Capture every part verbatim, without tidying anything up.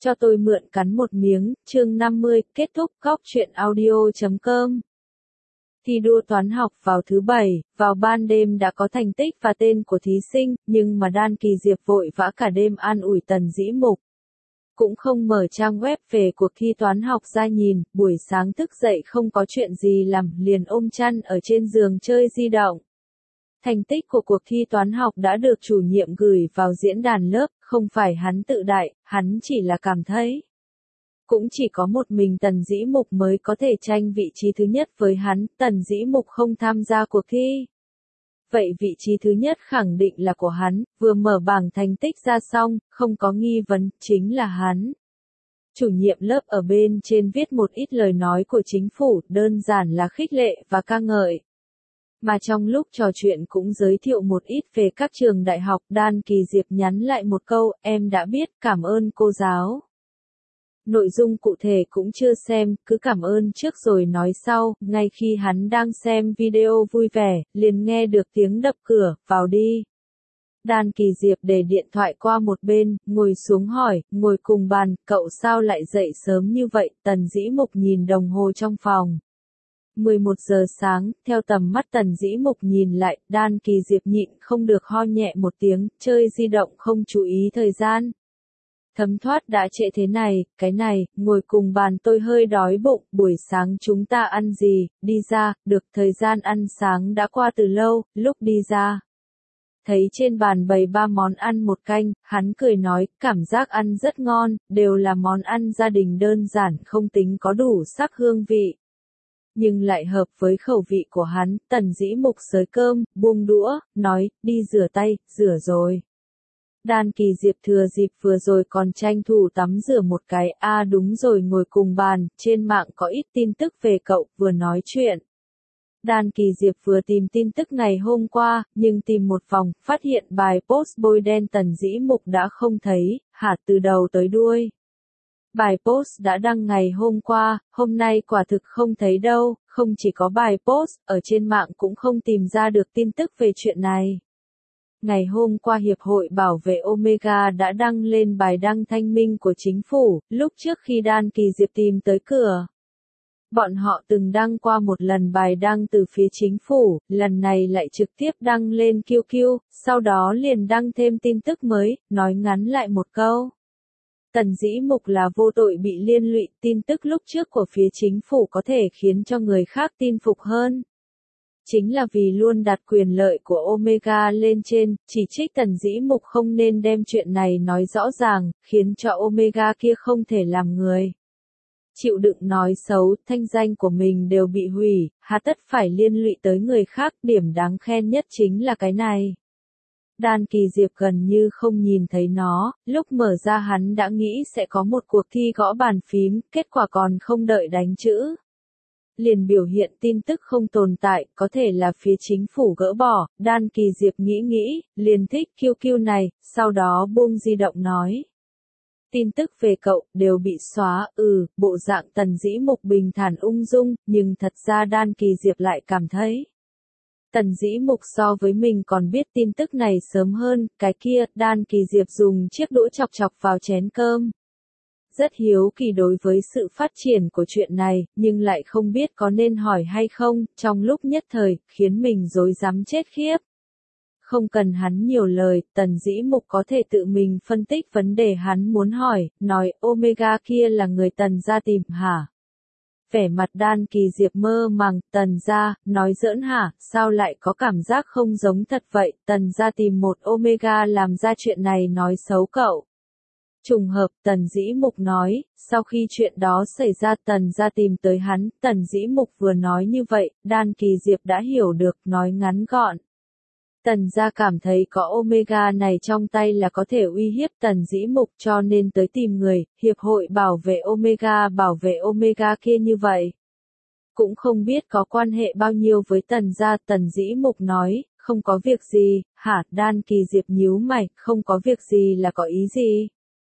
Cho tôi mượn cắn một miếng, chương năm mươi, kết thúc, góc truyện audio chấm com. Thi đua toán học vào thứ bảy, vào ban đêm đã có thành tích và tên của thí sinh, nhưng mà Đan Kỳ Diệp vội vã cả đêm an ủi Tần Dĩ Mục. Cũng không mở trang web về cuộc thi toán học ra nhìn, buổi sáng thức dậy không có chuyện gì làm, liền ôm chăn ở trên giường chơi di động. Thành tích của cuộc thi toán học đã được chủ nhiệm gửi vào diễn đàn lớp, không phải hắn tự đại, hắn chỉ là cảm thấy. Cũng chỉ có một mình Tần Dĩ Mục mới có thể tranh vị trí thứ nhất với hắn, Tần Dĩ Mục không tham gia cuộc thi. Vậy vị trí thứ nhất khẳng định là của hắn, vừa mở bảng thành tích ra xong, không có nghi vấn, chính là hắn. Chủ nhiệm lớp ở bên trên viết một ít lời nói của chính phủ, đơn giản là khích lệ và ca ngợi. Mà trong lúc trò chuyện cũng giới thiệu một ít về các trường đại học, Đan Kỳ Diệp nhắn lại một câu, em đã biết, cảm ơn cô giáo. Nội dung cụ thể cũng chưa xem, cứ cảm ơn trước rồi nói sau, ngay khi hắn đang xem video vui vẻ, liền nghe được tiếng đập cửa, vào đi. Đan Kỳ Diệp để điện thoại qua một bên, ngồi xuống hỏi, ngồi cùng bàn, cậu sao lại dậy sớm như vậy, Tần Dĩ Mục nhìn đồng hồ trong phòng. mười một giờ sáng, theo tầm mắt Tần Dĩ Mục nhìn lại, Đan Kỳ Diệp nhịn không được ho nhẹ một tiếng, chơi di động không chú ý thời gian. Thấm thoát đã trễ thế này, cái này, ngồi cùng bàn tôi hơi đói bụng, buổi sáng chúng ta ăn gì, đi ra, được thời gian ăn sáng đã qua từ lâu, lúc đi ra. Thấy trên bàn bày ba món ăn một canh, hắn cười nói, cảm giác ăn rất ngon, đều là món ăn gia đình đơn giản không tính có đủ sắc hương vị. Nhưng lại hợp với khẩu vị của hắn, Tần Dĩ Mục xới cơm, buông đũa, nói, đi rửa tay, rửa rồi. Đan Kỳ Diệp thừa dịp vừa rồi còn tranh thủ tắm rửa một cái, a à, đúng rồi ngồi cùng bàn, trên mạng có ít tin tức về cậu, vừa nói chuyện. Đan Kỳ Diệp vừa tìm tin tức ngày hôm qua, nhưng tìm một vòng, phát hiện bài post bôi đen Tần Dĩ Mục đã không thấy, hả từ đầu tới đuôi. Bài post đã đăng ngày hôm qua, hôm nay quả thực không thấy đâu, không chỉ có bài post, ở trên mạng cũng không tìm ra được tin tức về chuyện này. Ngày hôm qua Hiệp hội Bảo vệ Omega đã đăng lên bài đăng thanh minh của chính phủ, lúc trước khi Đan Kỳ Diệp tìm tới cửa. Bọn họ từng đăng qua một lần bài đăng từ phía chính phủ, lần này lại trực tiếp đăng lên Q Q, sau đó liền đăng thêm tin tức mới, nói ngắn lại một câu. Tần Dĩ Mục là vô tội bị liên lụy, tin tức lúc trước của phía chính phủ có thể khiến cho người khác tin phục hơn. Chính là vì luôn đặt quyền lợi của Omega lên trên, chỉ trích Tần Dĩ Mục không nên đem chuyện này nói rõ ràng, khiến cho Omega kia không thể làm người. Chịu đựng nói xấu, thanh danh của mình đều bị hủy, hà tất phải liên lụy tới người khác, điểm đáng khen nhất chính là cái này. Đan Kỳ Diệp gần như không nhìn thấy nó, lúc mở ra hắn đã nghĩ sẽ có một cuộc thi gõ bàn phím, kết quả còn không đợi đánh chữ. Liền biểu hiện tin tức không tồn tại, có thể là phía chính phủ gỡ bỏ, Đan Kỳ Diệp nghĩ nghĩ, liền thích Q Q này, sau đó buông di động nói. Tin tức về cậu, đều bị xóa, ừ, bộ dạng Tần Dĩ Mục bình thản ung dung, nhưng thật ra Đan Kỳ Diệp lại cảm thấy. Tần Dĩ Mục so với mình còn biết tin tức này sớm hơn, cái kia, Đan Kỳ Diệp dùng chiếc đũa chọc chọc vào chén cơm. Rất hiếu kỳ đối với sự phát triển của chuyện này, nhưng lại không biết có nên hỏi hay không, trong lúc nhất thời, khiến mình rối rắm chết khiếp. Không cần hắn nhiều lời, Tần Dĩ Mục có thể tự mình phân tích vấn đề hắn muốn hỏi, nói Omega kia là người Tần gia tìm hả? Vẻ mặt Đan Kỳ Diệp mơ màng, Tần gia, nói giỡn hả, sao lại có cảm giác không giống thật vậy, Tần gia tìm một Omega làm ra chuyện này nói xấu cậu. Trùng hợp, Tần Dĩ Mục nói, sau khi chuyện đó xảy ra Tần gia tìm tới hắn, Tần Dĩ Mục vừa nói như vậy, Đan Kỳ Diệp đã hiểu được, nói ngắn gọn. Tần gia cảm thấy có Omega này trong tay là có thể uy hiếp Tần Dĩ Mục cho nên tới tìm người, Hiệp hội Bảo vệ Omega bảo vệ Omega kia như vậy. Cũng không biết có quan hệ bao nhiêu với Tần gia, Tần Dĩ Mục nói, không có việc gì, hả, Đan Kỳ Diệp nhíu mày, không có việc gì là có ý gì?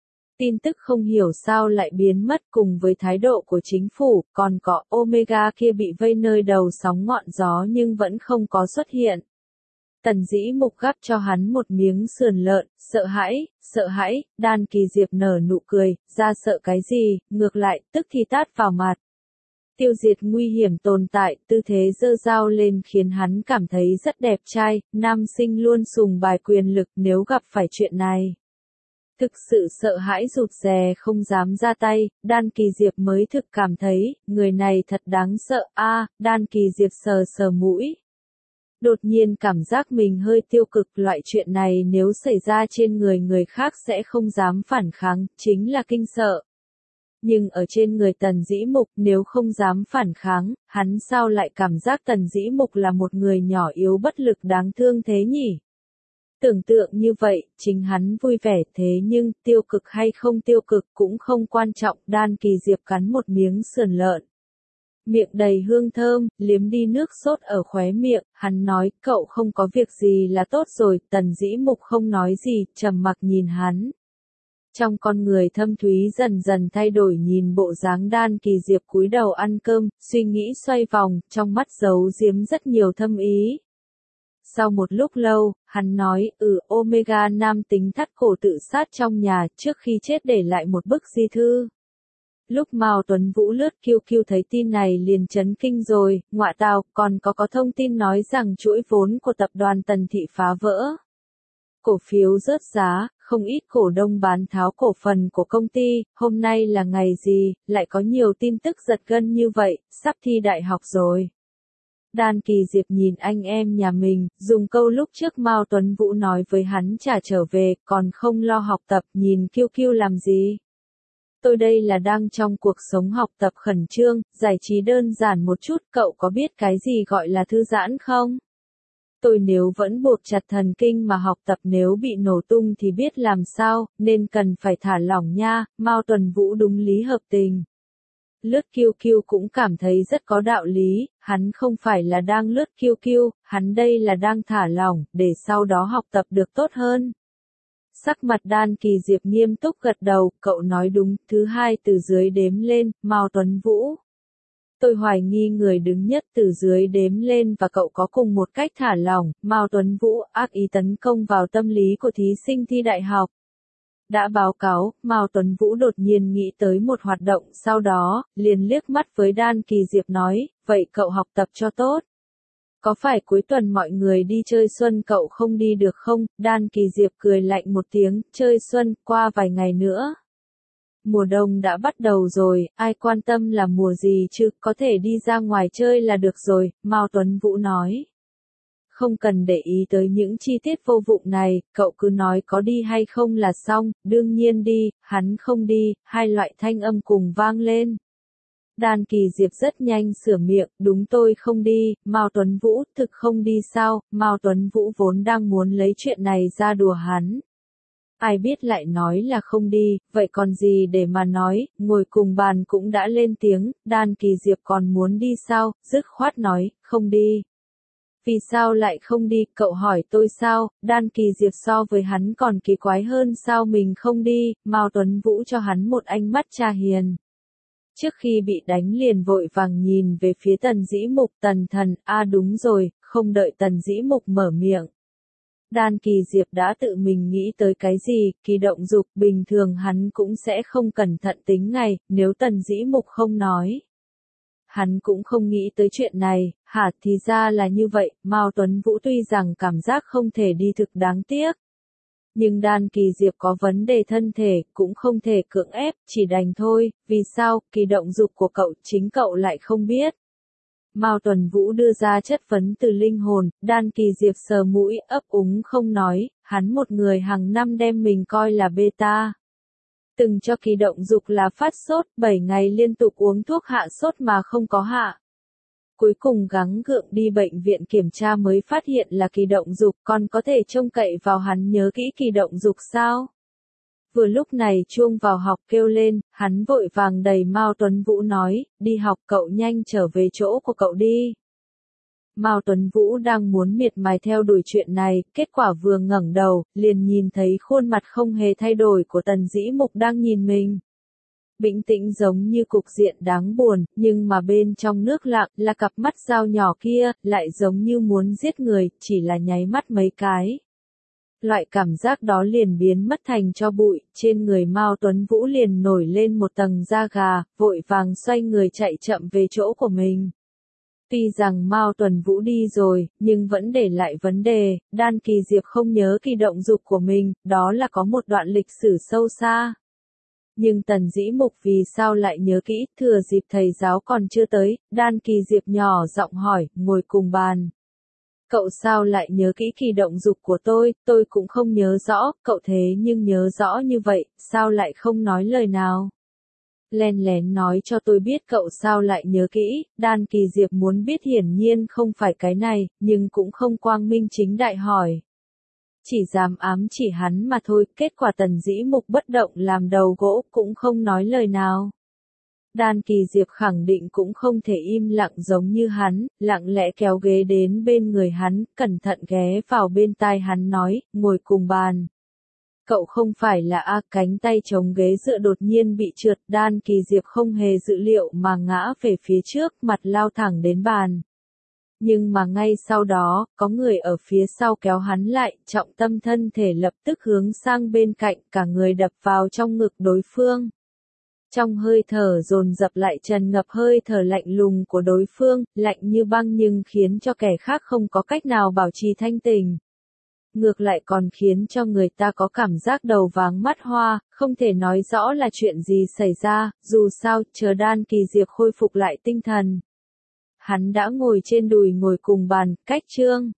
Tin tức không hiểu sao lại biến mất cùng với thái độ của chính phủ, còn có Omega kia bị vây nơi đầu sóng ngọn gió nhưng vẫn không có xuất hiện. Tần Dĩ Mục gắp cho hắn một miếng sườn lợn, sợ hãi, sợ hãi, Đan Kỳ Diệp nở nụ cười, ra sợ cái gì, ngược lại, tức thì tát vào mặt. Tiêu diệt nguy hiểm tồn tại, tư thế giơ dao lên khiến hắn cảm thấy rất đẹp trai, nam sinh luôn sùng bài quyền lực nếu gặp phải chuyện này. Thực sự sợ hãi rụt rè không dám ra tay, Đan Kỳ Diệp mới thực cảm thấy, người này thật đáng sợ, a Đan Kỳ Diệp sờ sờ mũi. Đột nhiên cảm giác mình hơi tiêu cực, loại chuyện này nếu xảy ra trên người người khác sẽ không dám phản kháng, chính là kinh sợ. Nhưng ở trên người Tần Dĩ Mục nếu không dám phản kháng, hắn sao lại cảm giác Tần Dĩ Mục là một người nhỏ yếu bất lực đáng thương thế nhỉ? Tưởng tượng như vậy, chính hắn vui vẻ thế nhưng tiêu cực hay không tiêu cực cũng không quan trọng. Đan Kỳ Diệp cắn một miếng sườn lợn. Miệng đầy hương thơm, liếm đi nước sốt ở khóe miệng, hắn nói, cậu không có việc gì là tốt rồi. Tần Dĩ Mục không nói gì, trầm mặc nhìn hắn. Trong con người thâm thúy dần dần thay đổi, nhìn bộ dáng Đan Kỳ Diệp cúi đầu ăn cơm, suy nghĩ xoay vòng, trong mắt giấu giếm rất nhiều thâm ý. Sau một lúc lâu, hắn nói, ừ, Omega nam tính thắt cổ tự sát trong nhà, trước khi chết để lại một bức di thư. Lúc Mao Tuấn Vũ lướt Q Q thấy tin này liền chấn kinh rồi, ngọa tào, còn có có thông tin nói rằng chuỗi vốn của tập đoàn Tần Thị phá vỡ. Cổ phiếu rớt giá, không ít cổ đông bán tháo cổ phần của công ty, hôm nay là ngày gì, lại có nhiều tin tức giật gân như vậy, sắp thi đại học rồi. Đan Kỳ Diệp nhìn anh em nhà mình, dùng câu lúc trước Mao Tuấn Vũ nói với hắn trả trở về, còn không lo học tập, nhìn Q Q làm gì? Tôi đây là đang trong cuộc sống học tập khẩn trương, giải trí đơn giản một chút, cậu có biết cái gì gọi là thư giãn không? Tôi nếu vẫn buộc chặt thần kinh mà học tập nếu bị nổ tung thì biết làm sao, nên cần phải thả lỏng nha. Mao Tuấn Vũ đúng lý hợp tình. Lướt Q Q cũng cảm thấy rất có đạo lý, hắn không phải là đang lướt Q Q, hắn đây là đang thả lỏng, để sau đó học tập được tốt hơn. Sắc mặt Đan Kỳ Diệp nghiêm túc gật đầu, cậu nói đúng, thứ hai từ dưới đếm lên, Mao Tuấn Vũ. Tôi hoài nghi người đứng nhất từ dưới đếm lên và cậu có cùng một cách thả lỏng, Mao Tuấn Vũ ác ý tấn công vào tâm lý của thí sinh thi đại học. Đã báo cáo, Mao Tuấn Vũ đột nhiên nghĩ tới một hoạt động, sau đó, liền liếc mắt với Đan Kỳ Diệp nói, vậy cậu học tập cho tốt. Có phải cuối tuần mọi người đi chơi xuân cậu không đi được không? Đan Kỳ Diệp cười lạnh một tiếng, chơi xuân, qua vài ngày nữa. Mùa đông đã bắt đầu rồi, ai quan tâm là mùa gì chứ, có thể đi ra ngoài chơi là được rồi, Mao Tuấn Vũ nói. Không cần để ý tới những chi tiết vô dụng này, cậu cứ nói có đi hay không là xong, đương nhiên đi, hắn không đi, hai loại thanh âm cùng vang lên. Đan Kỳ Diệp rất nhanh sửa miệng, đúng tôi không đi, Mao Tuấn Vũ, thực không đi sao, Mao Tuấn Vũ vốn đang muốn lấy chuyện này ra đùa hắn. Ai biết lại nói là không đi, vậy còn gì để mà nói, ngồi cùng bàn cũng đã lên tiếng, Đan Kỳ Diệp còn muốn đi sao, dứt khoát nói, không đi. Vì sao lại không đi, cậu hỏi tôi sao, Đan Kỳ Diệp so với hắn còn kỳ quái hơn sao mình không đi, Mao Tuấn Vũ cho hắn một ánh mắt tra hiền. Trước khi bị đánh liền vội vàng nhìn về phía Tần Dĩ Mục, Tần thần, a à đúng rồi, không đợi Tần Dĩ Mục mở miệng. Đan Kỳ Diệp đã tự mình nghĩ tới cái gì, kỳ động dục, bình thường hắn cũng sẽ không cẩn thận tính ngày, nếu Tần Dĩ Mục không nói. Hắn cũng không nghĩ tới chuyện này, hả thì ra là như vậy, Mao Tuấn Vũ tuy rằng cảm giác không thể đi thực đáng tiếc. Nhưng Đan Kỳ Diệp có vấn đề thân thể, cũng không thể cưỡng ép, chỉ đành thôi, vì sao, kỳ động dục của cậu, chính cậu lại không biết. Mao Tuấn Vũ đưa ra chất vấn từ linh hồn, Đan Kỳ Diệp sờ mũi, ấp úng không nói, hắn một người hàng năm đem mình coi là beta. Từng cho kỳ động dục là phát sốt, bảy ngày liên tục uống thuốc hạ sốt mà không có hạ. Cuối cùng gắng gượng đi bệnh viện kiểm tra mới phát hiện là kỳ động dục, còn có thể trông cậy vào hắn nhớ kỹ kỳ động dục sao? Vừa lúc này chuông vào học kêu lên, hắn vội vàng đẩy Mao Tuấn Vũ nói, đi học cậu nhanh trở về chỗ của cậu đi. Mao Tuấn Vũ đang muốn miệt mài theo đuổi chuyện này, kết quả vừa ngẩng đầu, liền nhìn thấy khuôn mặt không hề thay đổi của Tần Dĩ Mục đang nhìn mình. Bình tĩnh giống như cục diện đáng buồn, nhưng mà bên trong nước lặng là cặp mắt dao nhỏ kia, lại giống như muốn giết người, chỉ là nháy mắt mấy cái. Loại cảm giác đó liền biến mất thành tro bụi, trên người Mao Tuấn Vũ liền nổi lên một tầng da gà, vội vàng xoay người chạy chậm về chỗ của mình. Tuy rằng Mao Tuấn Vũ đi rồi, nhưng vẫn để lại vấn đề, Đan Kỳ Diệp không nhớ kỳ động dục của mình, đó là có một đoạn lịch sử sâu xa. Nhưng Tần Dĩ Mục vì sao lại nhớ kỹ, thừa dịp thầy giáo còn chưa tới, Đan Kỳ Diệp nhỏ giọng hỏi, ngồi cùng bàn. Cậu sao lại nhớ kỹ kỳ động dục của tôi, tôi cũng không nhớ rõ, cậu thế nhưng nhớ rõ như vậy, sao lại không nói lời nào? Len lén nói cho tôi biết cậu sao lại nhớ kỹ, Đan Kỳ Diệp muốn biết hiển nhiên không phải cái này, nhưng cũng không quang minh chính đại hỏi. Chỉ dám ám chỉ hắn mà thôi, kết quả Tần Dĩ Mục bất động làm đầu gỗ, cũng không nói lời nào. Đan Kỳ Diệp khẳng định cũng không thể im lặng giống như hắn, lặng lẽ kéo ghế đến bên người hắn, cẩn thận ghé vào bên tai hắn nói, ngồi cùng bàn. Cậu không phải là A, cánh tay chống ghế dựa đột nhiên bị trượt, Đan Kỳ Diệp không hề dự liệu mà ngã về phía trước, mặt lao thẳng đến bàn. Nhưng mà ngay sau đó, có người ở phía sau kéo hắn lại, trọng tâm thân thể lập tức hướng sang bên cạnh, cả người đập vào trong ngực đối phương. Trong hơi thở dồn dập lại tràn ngập hơi thở lạnh lùng của đối phương, lạnh như băng nhưng khiến cho kẻ khác không có cách nào bảo trì thanh tình. Ngược lại còn khiến cho người ta có cảm giác đầu váng mắt hoa, không thể nói rõ là chuyện gì xảy ra, dù sao, chờ Đan Kỳ Diệp khôi phục lại tinh thần. Hắn đã ngồi trên đùi ngồi cùng bàn, cách Trương